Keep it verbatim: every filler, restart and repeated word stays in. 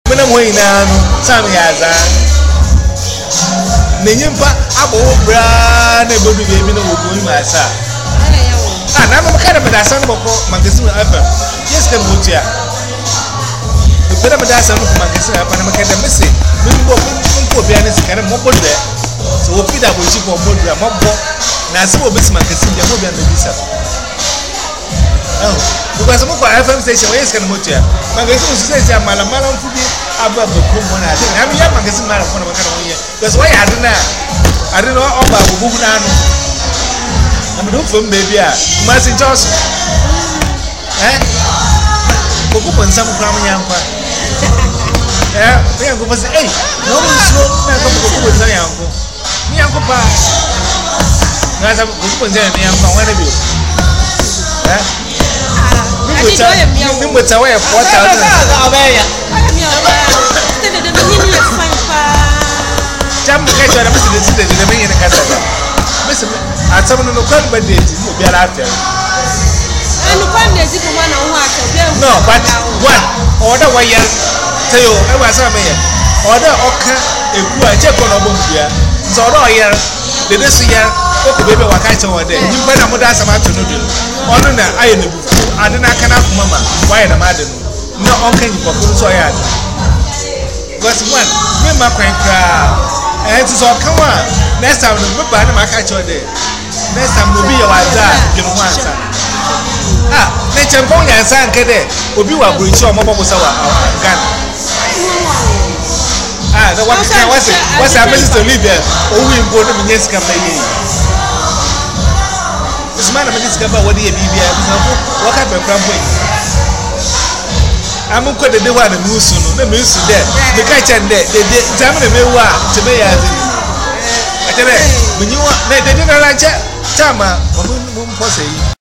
Mena moina no Sam yaza Nenyimpa abo bra na bodu be mi na wogo masa ah na mo kada me da san boko magazine afa yes kan motia Pera me da san ko magazine afa na me kada me se me bo me ko bia ne sikare mo bodu e so wo fida bo chi ko bodu mo bo na se wo besi magazine dia mo bia na bisa oh because mo ko F M station yes kan motia magazine so say say mala mala mfudi aba be ko mo na de na me ya magazine mala ko na makara wo ye because why aduna aduna oba bubu na no I'm not from baby. Master Johnson. Eh? Coco Ponsam Cramyampa. Eh? We are going to say, hey, no one slow. I come to Coco Zanyanko. Mianco Pa. That's a Coco Zan Yanko, one of you. Eh? You would tell me what I Jam catcher, I'm sitting in the main in the castle. Listen, at some of the crumble days, you will be after. And the one days, if one or what, no, but one order why you tell you, I was a mayor. Order Oka, a good check on a boom here. So, all year, the this year, okay, baby, what I saw there. You better put us about to do. Honor, I am the book. I did not come up, Mamma. Why am I? No, okay, you for so I had. Was one, remember, crank crowd. And so come on. Next time, we buy them. I catch you there. Next time, we'll be your answer. You know what? Ah, let's jump on your son. Get it. We'll be what we show Mama was our gun. Ah, the one was it? What's our message to live there? Oh, we bought them in yes, campaign. This man, I'm discover what the B B I is. What kind of crumbling? I'm going to do what the moose, the moose there. The catch and there, the examine the mewa to me as it. When you want, they didn't like Chama, Moon Posse.